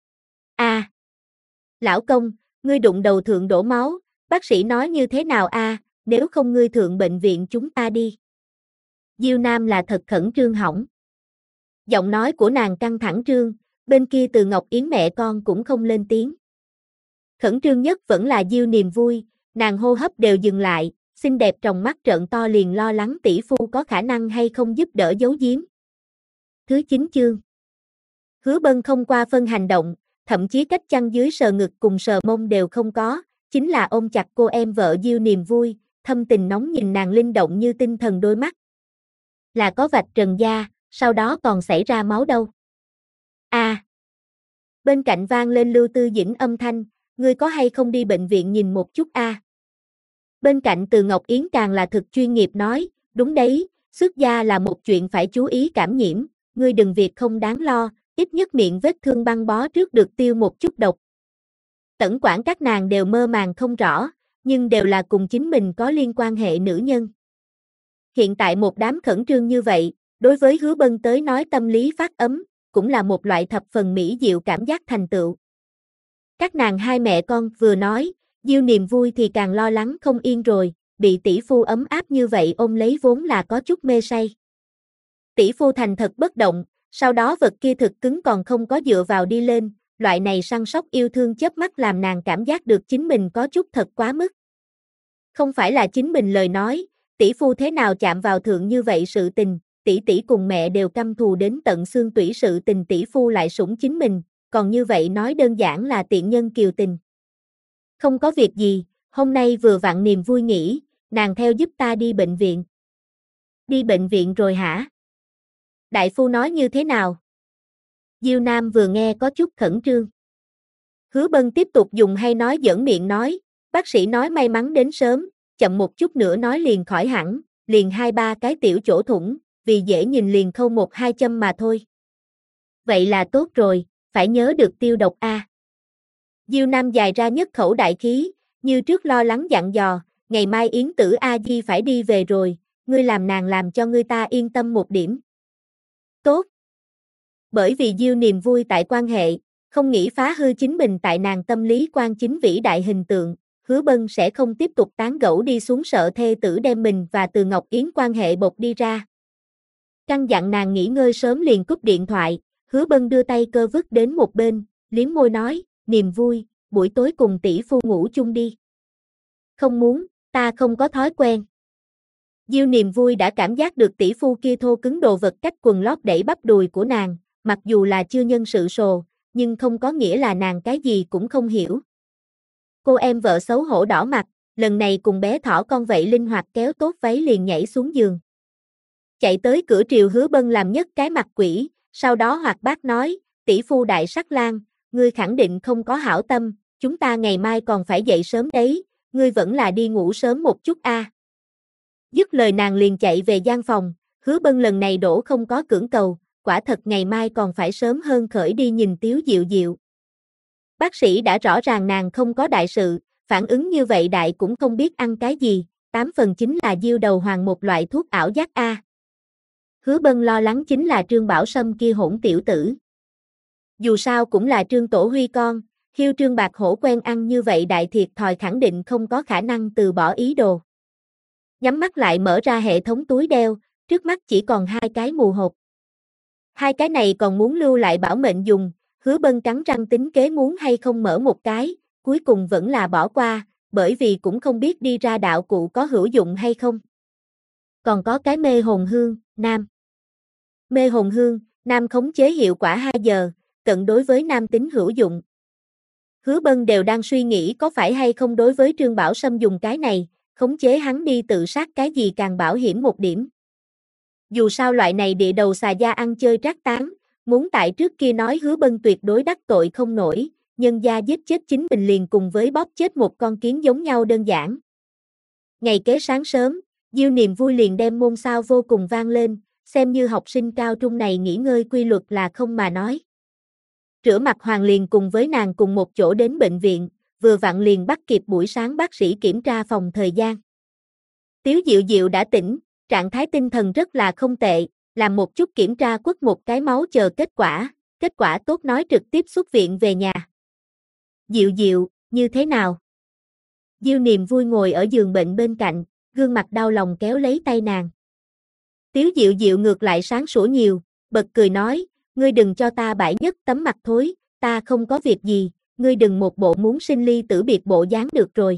Lão công, ngươi đụng đầu thượng đổ máu, bác sĩ nói như thế nào nếu không ngươi thượng bệnh viện chúng ta đi. Diêu Nam là thật khẩn trương hỏng. Giọng nói của nàng căng thẳng trương, bên kia Từ Ngọc Yến mẹ con cũng không lên tiếng. Khẩn trương nhất vẫn là Diêu Niềm Vui, nàng hô hấp đều dừng lại, xinh đẹp trong mắt trợn to liền lo lắng tỷ phu có khả năng hay không giúp đỡ giấu giếm. Thứ 9 chương. Hứa Bân không qua phân hành động, thậm chí cách chăn dưới sờ ngực cùng sờ mông đều không có, chính là ôm chặt cô em vợ Diêu Niềm Vui, thâm tình nóng nhìn nàng linh động như tinh thần đôi mắt. Là có vạch trần da, sau đó còn xảy ra máu đâu. Bên cạnh vang lên Lưu Tư Dĩnh âm thanh, ngươi có hay không đi bệnh viện nhìn một chút Bên cạnh Từ Ngọc Yến càng là thực chuyên nghiệp nói, đúng đấy, xuất gia là một chuyện phải chú ý cảm nhiễm, ngươi đừng việc không đáng lo, ít nhất miệng vết thương băng bó trước được tiêu một chút độc. Tẩn quản các nàng đều mơ màng không rõ, nhưng đều là cùng chính mình có liên quan hệ nữ nhân. Hiện tại một đám khẩn trương như vậy, đối với Hứa Bân tới nói tâm lý phát ấm, cũng là một loại thập phần mỹ diệu cảm giác thành tựu. Các nàng hai mẹ con vừa nói, Diêu Niềm Vui thì càng lo lắng không yên rồi, bị tỷ phu ấm áp như vậy ôm lấy vốn là có chút mê say. Tỷ phu thành thật bất động, sau đó vật kia thực cứng còn không có dựa vào đi lên, loại này săn sóc yêu thương chớp mắt làm nàng cảm giác được chính mình có chút thật quá mức. Không phải là chính mình lời nói, tỷ phu thế nào chạm vào thượng như vậy sự tình, tỷ tỷ cùng mẹ đều căm thù đến tận xương tủy sự tình tỷ phu lại sủng chính mình, còn như vậy nói đơn giản là tiện nhân kiều tình. Không có việc gì, hôm nay vừa vặn Niềm Vui nghỉ, nàng theo giúp ta đi bệnh viện. Đi bệnh viện rồi hả? Đại phu nói như thế nào? Diêu Nam vừa nghe có chút khẩn trương. Hứa Bân tiếp tục dùng hay nói giỡn miệng nói, bác sĩ nói may mắn đến sớm, chậm một chút nữa nói liền khỏi hẳn, liền 2-3 cái tiểu chỗ thủng, vì dễ nhìn liền khâu 1-2 châm mà thôi. Vậy là tốt rồi, phải nhớ được tiêu độc a. Diêu Nam dài ra nhất khẩu đại khí, như trước lo lắng dặn dò, ngày mai Yến Tử A Di phải đi về rồi, ngươi làm nàng làm cho ngươi ta yên tâm một điểm. Tốt. Bởi vì Diêu Niềm Vui tại quan hệ, không nghĩ phá hư chính mình tại nàng tâm lý quan chính vĩ đại hình tượng, Hứa Bân sẽ không tiếp tục tán gẫu đi xuống sợ thê tử đem mình và Từ Ngọc Yến quan hệ bộc đi ra. Căn dặn nàng nghỉ ngơi sớm liền cúp điện thoại, Hứa Bân đưa tay cơ vứt đến một bên, liếm môi nói, Niềm Vui, buổi tối cùng tỷ phu ngủ chung đi. Không muốn, ta không có thói quen. Diêu Niềm Vui đã cảm giác được tỷ phu kia thô cứng đồ vật cách quần lót đẩy bắp đùi của nàng, mặc dù là chưa nhân sự sồ, nhưng không có nghĩa là nàng cái gì cũng không hiểu. Cô em vợ xấu hổ đỏ mặt, lần này cùng bé thỏ con vậy linh hoạt kéo tốt váy liền nhảy xuống giường. Chạy tới cửa Triều Hứa Bân làm nhất cái mặt quỷ, sau đó hoạt bát nói, tỷ phu đại sắc lang, ngươi khẳng định không có hảo tâm, chúng ta ngày mai còn phải dậy sớm đấy, ngươi vẫn là đi ngủ sớm một chút a. Dứt lời nàng liền chạy về gian phòng, Hứa Bân lần này đổ không có cưỡng cầu, quả thật ngày mai còn phải sớm hơn khởi đi nhìn Tiếu Diệu Diệu. Bác sĩ đã rõ ràng nàng không có đại sự, phản ứng như vậy đại cũng không biết ăn cái gì, 8 phần chính là diêu đầu hoàng một loại thuốc ảo giác a. Hứa Bân lo lắng chính là Trương Bảo Sâm kia hỗn tiểu tử. Dù sao cũng là Trương Tổ Huy con, hiêu Trương Bạc Hổ quen ăn như vậy đại thiệt thòi khẳng định không có khả năng từ bỏ ý đồ. Nhắm mắt lại mở ra hệ thống túi đeo, trước mắt chỉ còn 2 cái mù hộp. 2 cái này còn muốn lưu lại bảo mệnh dùng, Hứa Bân cắn răng tính kế muốn hay không mở một cái, cuối cùng vẫn là bỏ qua, bởi vì cũng không biết đi ra đạo cụ có hữu dụng hay không. Còn có cái mê hồn hương, nam. Mê hồn hương, nam khống chế hiệu quả 2 giờ, cận đối với nam tính hữu dụng. Hứa Bân đều đang suy nghĩ có phải hay không đối với Trương Bảo Sâm dùng cái này, khống chế hắn đi tự sát cái gì càng bảo hiểm một điểm. Dù sao loại này địa đầu xà gia ăn chơi trác tán, muốn tại trước kia nói Hứa Bân tuyệt đối đắc tội không nổi, nhân gia giết chết chính mình liền cùng với bóp chết một con kiến giống nhau đơn giản. Ngày kế sáng sớm, Diêu Niềm Vui liền đem môn sao vô cùng vang lên, xem như học sinh cao trung này nghỉ ngơi quy luật là không mà nói. Rửa mặt Hoàng liền cùng với nàng cùng một chỗ đến bệnh viện, vừa vặn liền bắt kịp buổi sáng bác sĩ kiểm tra phòng thời gian. Tiếu Diệu Diệu đã tỉnh, trạng thái tinh thần rất là không tệ, làm một chút kiểm tra quất một cái máu chờ kết quả tốt nói trực tiếp xuất viện về nhà. Diệu Diệu, như thế nào? Diêu Niềm Vui ngồi ở giường bệnh bên cạnh, gương mặt đau lòng kéo lấy tay nàng. Tiếu Diệu Diệu ngược lại sáng sủa nhiều, bật cười nói, ngươi đừng cho ta bãi nhất tấm mặt thối, ta không có việc gì, ngươi đừng một bộ muốn sinh ly tử biệt bộ dáng được rồi.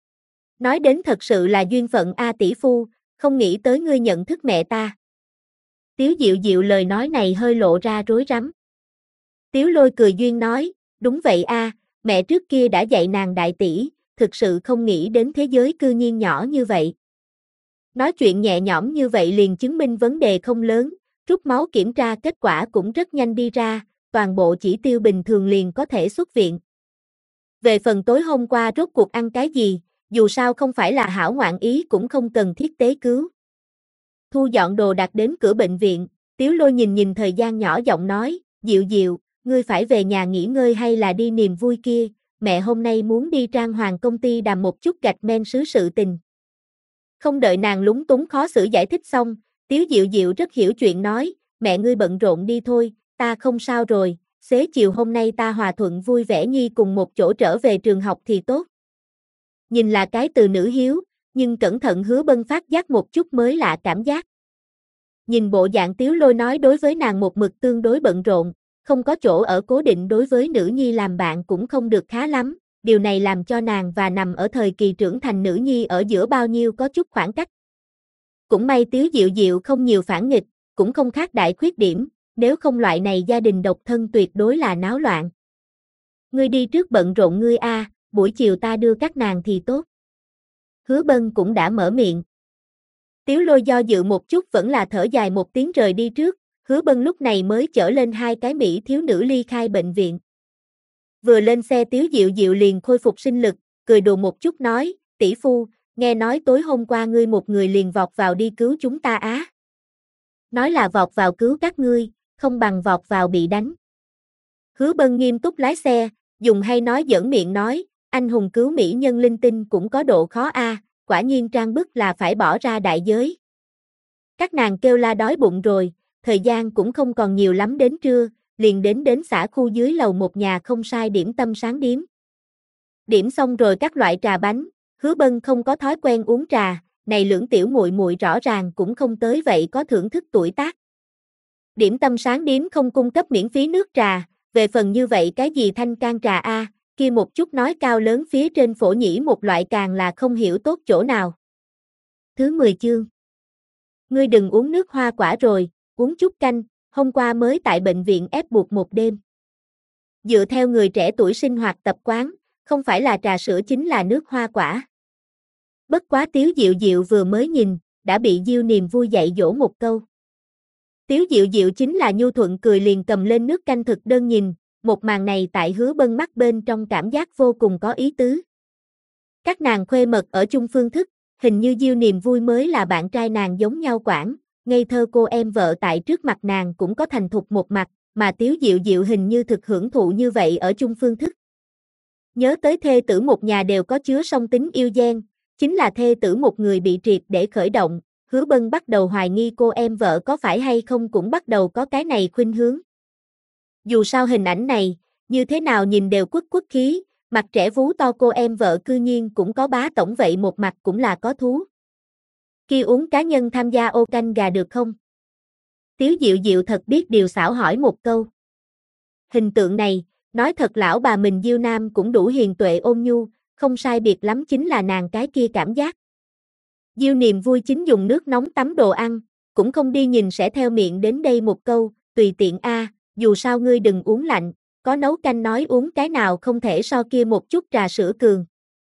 Nói đến thật sự là duyên phận a tỷ phu, không nghĩ tới ngươi nhận thức mẹ ta. Tiếu Diệu Diệu lời nói này hơi lộ ra rối rắm. Tiếu Lôi cười duyên nói, đúng vậy a, mẹ trước kia đã dạy nàng đại tỷ, thực sự không nghĩ đến thế giới cư nhiên nhỏ như vậy. Nói chuyện nhẹ nhõm như vậy liền chứng minh vấn đề không lớn, rút máu kiểm tra kết quả cũng rất nhanh đi ra, toàn bộ chỉ tiêu bình thường liền có thể xuất viện. Về phần tối hôm qua rốt cuộc ăn cái gì, dù sao không phải là hảo ngoạn ý cũng không cần thiết tế cứu. Thu dọn đồ đạc đến cửa bệnh viện, Tiếu Lôi nhìn thời gian nhỏ giọng nói, Diệu Diệu, ngươi phải về nhà nghỉ ngơi hay là đi niềm vui kia, mẹ hôm nay muốn đi Trang Hoàng công ty đàm một chút gạch men sứ sự tình. Không đợi nàng lúng túng khó xử giải thích xong, Tiếu Diệu Diệu rất hiểu chuyện nói, mẹ ngươi bận rộn đi thôi, ta không sao rồi, xế chiều hôm nay ta hòa thuận vui vẻ nhi cùng một chỗ trở về trường học thì tốt. Nhìn là cái từ nữ hiếu, nhưng cẩn thận Hứa Bân phát giác một chút mới lạ cảm giác. Nhìn bộ dạng Tiếu Lôi nói đối với nàng một mực tương đối bận rộn, không có chỗ ở cố định đối với nữ nhi làm bạn cũng không được khá lắm, điều này làm cho nàng và nằm ở thời kỳ trưởng thành nữ nhi ở giữa bao nhiêu có chút khoảng cách. Cũng may Tiếu Diệu Diệu không nhiều phản nghịch, cũng không khác đại khuyết điểm, nếu không loại này gia đình độc thân tuyệt đối là náo loạn. Ngươi đi trước bận rộn ngươi a, buổi chiều ta đưa các nàng thì tốt. Hứa Bân cũng đã mở miệng. Tiếu Lôi do dự một chút vẫn là thở dài một tiếng rời đi trước, Hứa Bân lúc này mới chở lên hai cái mỹ thiếu nữ ly khai bệnh viện. Vừa lên xe Tiếu Diệu Diệu liền khôi phục sinh lực, cười đùa một chút nói, tỷ phu, nghe nói tối hôm qua ngươi một người liền vọt vào đi cứu chúng ta á. Nói là vọt vào cứu các ngươi, không bằng vọt vào bị đánh. Hứa Bân nghiêm túc lái xe, dùng hay nói giỡn miệng nói, anh hùng cứu mỹ nhân linh tinh cũng có độ khó a, quả nhiên trang bức là phải bỏ ra đại giới. Các nàng kêu la đói bụng rồi, thời gian cũng không còn nhiều lắm đến trưa, liền đến xã khu dưới lầu một nhà không sai điểm tâm sáng điếm. Điểm xong rồi các loại trà bánh, Hứa Bân không có thói quen uống trà, này lưỡng tiểu muội muội rõ ràng cũng không tới vậy có thưởng thức tuổi tác. Điểm tâm sáng điếm không cung cấp miễn phí nước trà, về phần như vậy cái gì thanh can trà a, kia một chút nói cao lớn phía trên phổ nhĩ một loại càng là không hiểu tốt chỗ nào. Thứ 10 chương. Ngươi đừng uống nước hoa quả rồi, uống chút canh, hôm qua mới tại bệnh viện ép buộc một đêm. Dựa theo người trẻ tuổi sinh hoạt tập quán, không phải là trà sữa chính là nước hoa quả. Bất quá Tiếu Diệu Diệu vừa mới nhìn, đã bị Diêu Niềm Vui dạy dỗ một câu. Tiếu Diệu Diệu chính là nhu thuận cười liền cầm lên nước canh thực đơn nhìn, một màn này tại Hứa Bân mắt bên trong cảm giác vô cùng có ý tứ. Các nàng khuê mật ở chung phương thức, hình như Diêu Niềm Vui mới là bạn trai nàng giống nhau quản, ngây thơ cô em vợ tại trước mặt nàng cũng có thành thục một mặt, mà Tiếu Diệu Diệu hình như thực hưởng thụ như vậy ở chung phương thức. Nhớ tới thê tử một nhà đều có chứa song tính yêu gian, chính là thê tử một người bị triệt để khởi động, Hứa Bân bắt đầu hoài nghi cô em vợ có phải hay không cũng bắt đầu có cái này khuynh hướng. Dù sao hình ảnh này, như thế nào nhìn đều quất quất khí, mặt trẻ vú to cô em vợ cư nhiên cũng có bá tổng vậy một mặt cũng là có thú. Khi uống cá nhân tham gia ô canh gà được không? Tiếu Diệu Diệu thật biết điều xảo hỏi một câu. Hình tượng này, nói thật lão bà mình Diêu Nam cũng đủ hiền tuệ ôn nhu, không sai biệt lắm chính là nàng cái kia cảm giác. Diêu Niềm Vui chính dùng nước nóng tắm đồ ăn, cũng không đi nhìn sẽ theo miệng đến đây một câu, tùy tiện a, dù sao ngươi đừng uống lạnh, có nấu canh nói uống cái nào không thể so kia một chút trà sữa cường.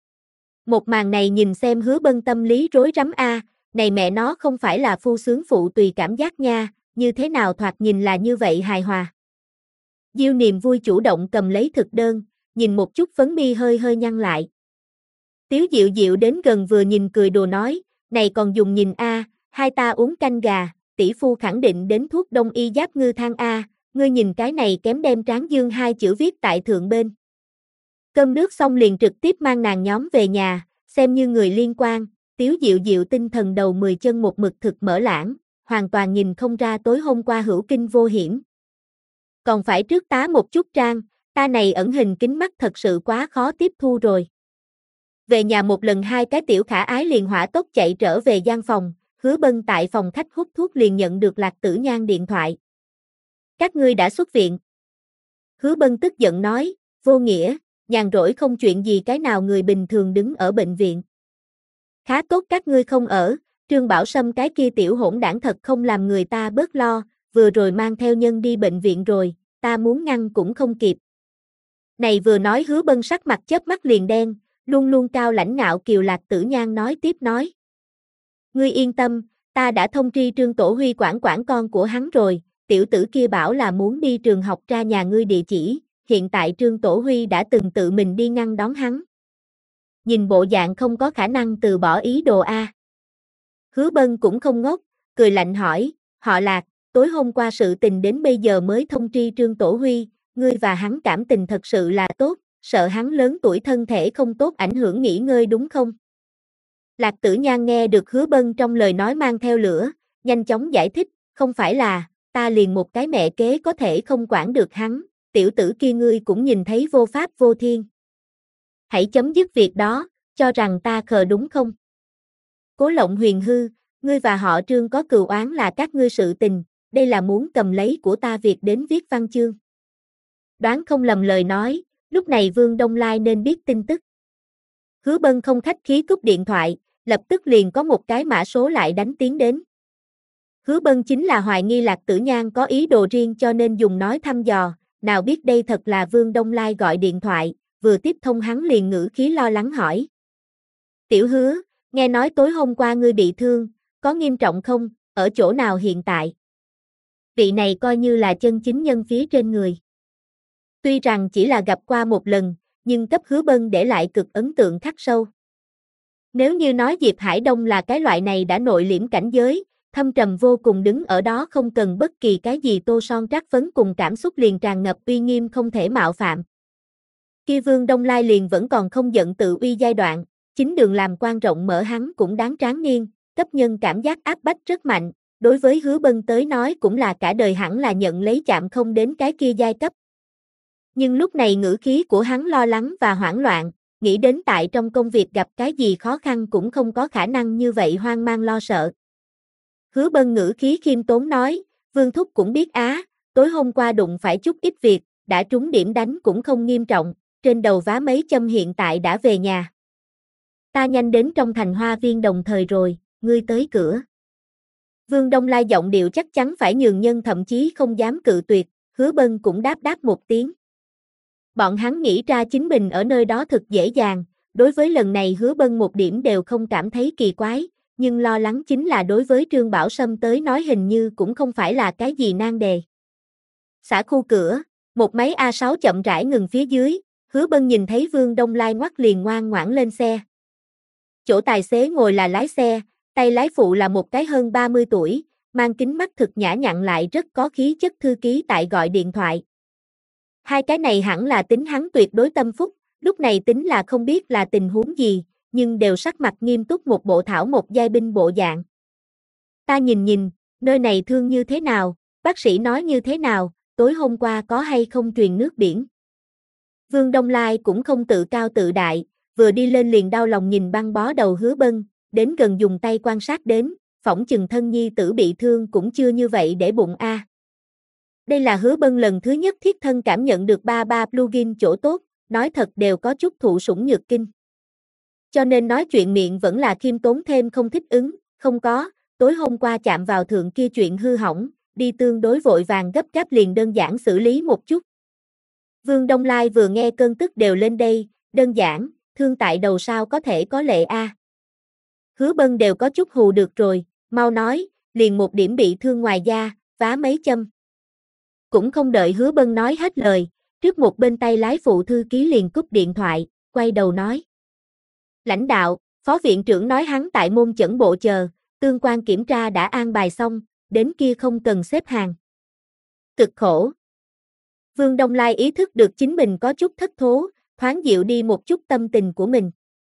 Một màn này nhìn xem Hứa Bân tâm lý rối rắm a, này mẹ nó không phải là phu sướng phụ tùy cảm giác nha, như thế nào thoạt nhìn là như vậy hài hòa. Diêu Niềm Vui chủ động cầm lấy thực đơn, nhìn một chút phấn mi hơi hơi nhăn lại. Tiếu Diệu Diệu đến gần vừa nhìn cười đùa nói, này còn dùng nhìn a, hai ta uống canh gà, tỷ phu khẳng định đến thuốc đông y giáp ngư thang a, ngươi nhìn cái này kém đem Tráng Dương hai chữ viết tại thượng bên. Cơm nước xong liền trực tiếp mang nàng nhóm về nhà, xem như người liên quan, Tiếu Diệu Diệu tinh thần đầu 10 chân một mực thực mở lãng, hoàn toàn nhìn không ra tối hôm qua hữu kinh vô hiểm. Còn phải trước tá một chút trang, ta này ẩn hình kính mắt thật sự quá khó tiếp thu rồi. Về nhà một lần hai cái tiểu khả ái liền hỏa tốc chạy trở về gian phòng, Hứa Bân tại phòng khách hút thuốc liền nhận được Lạc Tử Nhan điện thoại. Các ngươi đã xuất viện. Hứa Bân tức giận nói, vô nghĩa, nhàn rỗi không chuyện gì cái nào người bình thường đứng ở bệnh viện. Khá tốt các ngươi không ở, Trương Bảo Sâm cái kia tiểu hỗn đảng thật không làm người ta bớt lo, vừa rồi mang theo nhân đi bệnh viện rồi, ta muốn ngăn cũng không kịp. Này vừa nói Hứa Bân sắc mặt chớp mắt liền đen, luôn luôn cao lãnh ngạo kiều Lạc Tử Nhan nói tiếp nói. Ngươi yên tâm, ta đã thông tri Trương Tổ Huy quản con của hắn rồi, tiểu tử kia bảo là muốn đi trường học tra nhà ngươi địa chỉ, hiện tại Trương Tổ Huy đã từng tự mình đi ngăn đón hắn. nhìn bộ dạng không có khả năng từ bỏ ý đồ a. Hứa Bân cũng không ngốc, cười lạnh hỏi, họ Lạc, tối hôm qua sự tình đến bây giờ mới thông tri Trương Tổ Huy, ngươi và hắn cảm tình thật sự là tốt, sợ hắn lớn tuổi thân thể không tốt ảnh hưởng nghỉ ngơi đúng không? Lạc Tử Nhan nghe được Hứa Bân trong lời nói mang theo lửa, nhanh chóng giải thích, không phải là, ta liền một cái mẹ kế có thể không quản được hắn, tiểu tử kia ngươi cũng nhìn thấy vô pháp vô thiên. Hãy chấm dứt việc đó, cho rằng ta khờ đúng không? Cố Lộng Huyền hư, ngươi và họ Trương có cừu oán là các ngươi sự tình, đây là muốn cầm lấy của ta việc đến viết văn chương. Đoán không lầm lời nói, lúc này Vương Đông Lai nên biết tin tức. Hứa Bân không khách khí cúp điện thoại, lập tức liền có một cái mã số lại đánh tiếng đến. Hứa Bân chính là hoài nghi Lạc Tử Nhan có ý đồ riêng cho nên dùng nói thăm dò, nào biết đây thật là Vương Đông Lai gọi điện thoại, vừa tiếp thông hắn liền ngữ khí lo lắng hỏi. Tiểu Hứa, nghe nói tối hôm qua ngươi bị thương, có nghiêm trọng không, ở chỗ nào hiện tại? Vị này coi như là chân chính nhân phía trên người. Tuy rằng chỉ là gặp qua một lần, nhưng cấp Hứa Bân để lại cực ấn tượng khắc sâu. Nếu như nói Diệp Hải Đông là cái loại này đã nội liễm cảnh giới, thâm trầm vô cùng đứng ở đó không cần bất kỳ cái gì tô son trát phấn cùng cảm xúc liền tràn ngập uy nghiêm không thể mạo phạm. Kia Vương Đông Lai liền vẫn còn không giận tự uy giai đoạn, chính đường làm quan rộng mở hắn cũng đáng tráng niên, cấp nhân cảm giác áp bách rất mạnh, đối với Hứa Bân tới nói cũng là cả đời hẳn là nhận lấy chạm không đến cái kia giai cấp. Nhưng lúc này ngữ khí của hắn lo lắng và hoảng loạn, nghĩ đến tại trong công việc gặp cái gì khó khăn cũng không có khả năng như vậy hoang mang lo sợ. Hứa Bân ngữ khí khiêm tốn nói, Vương Thúc cũng biết á, tối hôm qua đụng phải chút ít việc, đã trúng điểm đánh cũng không nghiêm trọng, trên đầu vá mấy châm hiện tại đã về nhà. Ta nhanh đến trong thành Hoa Viên đồng thời rồi, ngươi tới cửa. Vương Đông Lai giọng điệu chắc chắn phải nhường nhân thậm chí không dám cự tuyệt, Hứa Bân cũng đáp một tiếng. Bọn hắn nghĩ ra chính mình ở nơi đó thực dễ dàng, đối với lần này Hứa Bân một điểm đều không cảm thấy kỳ quái, nhưng lo lắng chính là đối với Trương Bảo Sâm tới nói hình như cũng không phải là cái gì nan đề. Xã khu cửa, một máy A6 chậm rãi ngừng phía dưới, Hứa Bân nhìn thấy Vương Đông Lai ngoắt liền ngoan ngoãn lên xe. Chỗ tài xế ngồi là lái xe, tay lái phụ là một cái hơn 30 tuổi, mang kính mắt thực nhã nhặn lại rất có khí chất thư ký tại gọi điện thoại. Hai cái này hẳn là tính hắn tuyệt đối tâm phúc, lúc này tính là không biết là tình huống gì, nhưng đều sắc mặt nghiêm túc một bộ thảo một giai binh bộ dạng. Ta nhìn, nơi này thương như thế nào, bác sĩ nói như thế nào, tối hôm qua có hay không truyền nước biển. Vương Đông Lai cũng không tự cao tự đại, vừa đi lên liền đau lòng nhìn băng bó đầu Hứa Bân, đến gần dùng tay quan sát đến, phỏng chừng thân nhi tử bị thương cũng chưa như vậy để bụng a. Đây là Hứa Bân lần thứ nhất thiết thân cảm nhận được ba plugin chỗ tốt, nói thật đều có chút thụ sủng nhược kinh. Cho nên nói chuyện miệng vẫn là khiêm tốn thêm không thích ứng, không có, tối hôm qua chạm vào thượng kia chuyện hư hỏng, đi tương đối vội vàng gấp gáp liền đơn giản xử lý một chút. Vương Đông Lai vừa nghe cơn tức đều lên đây, đơn giản, thương tại đầu sao có thể có lệ a. Hứa Bân đều có chút hù được rồi, mau nói, liền một điểm bị thương ngoài da, vá mấy châm. Cũng không đợi Hứa Bân nói hết lời, trước một bên tay lái phụ thư ký liền cúp điện thoại, quay đầu nói. Lãnh đạo, phó viện trưởng nói hắn tại môn chẩn bộ chờ, tương quan kiểm tra đã an bài xong, đến kia không cần xếp hàng. Cực khổ. Vương Đông Lai ý thức được chính mình có chút thất thố, thoáng dịu đi một chút tâm tình của mình.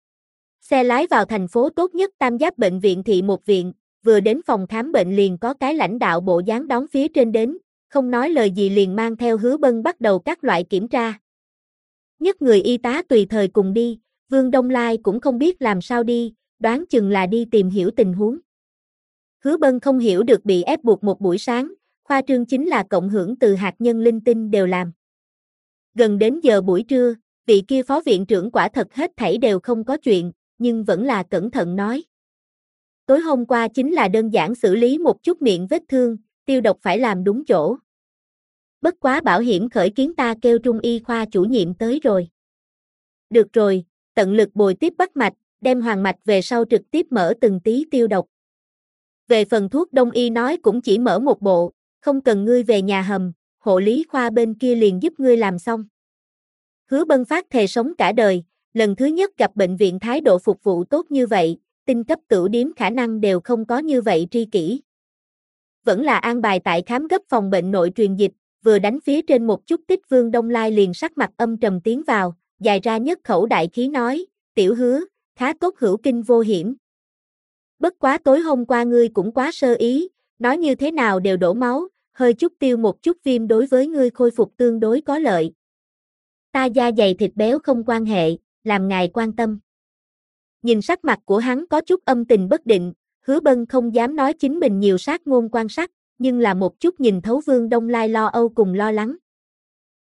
Xe lái vào thành phố tốt nhất Tam Giác bệnh viện thị một viện, vừa đến phòng khám bệnh liền có cái lãnh đạo bộ dáng đón phía trên đến, không nói lời gì liền mang theo Hứa Bân bắt đầu các loại kiểm tra. Nhất người y tá tùy thời cùng đi, Vương Đông Lai cũng không biết làm sao đi, đoán chừng là đi tìm hiểu tình huống. Hứa Bân không hiểu được bị ép buộc một buổi sáng, khoa trương chính là cộng hưởng từ hạt nhân linh tinh đều làm. Gần đến giờ buổi trưa, vị kia phó viện trưởng quả thật hết thảy đều không có chuyện, nhưng vẫn là cẩn thận nói. Tối hôm qua chính là đơn giản xử lý một chút miệng vết thương, tiêu độc phải làm đúng chỗ. Bất quá bảo hiểm khởi kiến ta kêu trung y khoa chủ nhiệm tới rồi. Được rồi, tận lực bồi tiếp bắt mạch, đem hoàng mạch về sau trực tiếp mở từng tí tiêu độc. Về phần thuốc đông y nói cũng chỉ mở một bộ, không cần ngươi về nhà hầm, hộ lý khoa bên kia liền giúp ngươi làm xong. Hứa Bân phát thề sống cả đời, Lần thứ nhất gặp bệnh viện thái độ phục vụ tốt như vậy, tin cấp tửu điếm khả năng đều không có như vậy tri kỷ. Vẫn là an bài tại khám gấp phòng bệnh nội truyền dịch, vừa đánh phía trên một chút tích Vương Đông Lai liền sắc mặt âm trầm tiến vào, dài ra nhất khẩu đại khí nói, tiểu Hứa, khá tốt hữu kinh vô hiểm. Bất quá tối hôm qua ngươi cũng quá sơ ý, nói như thế nào đều đổ máu, hơi chút tiêu một chút viêm đối với ngươi khôi phục tương đối có lợi. Ta da dày thịt béo không quan hệ, làm ngài quan tâm. Nhìn sắc mặt của hắn có chút âm tình bất định, Hứa Bân không dám nói chính mình nhiều sát ngôn quan sát, nhưng là một chút nhìn thấu Vương Đông Lai lo âu cùng lo lắng.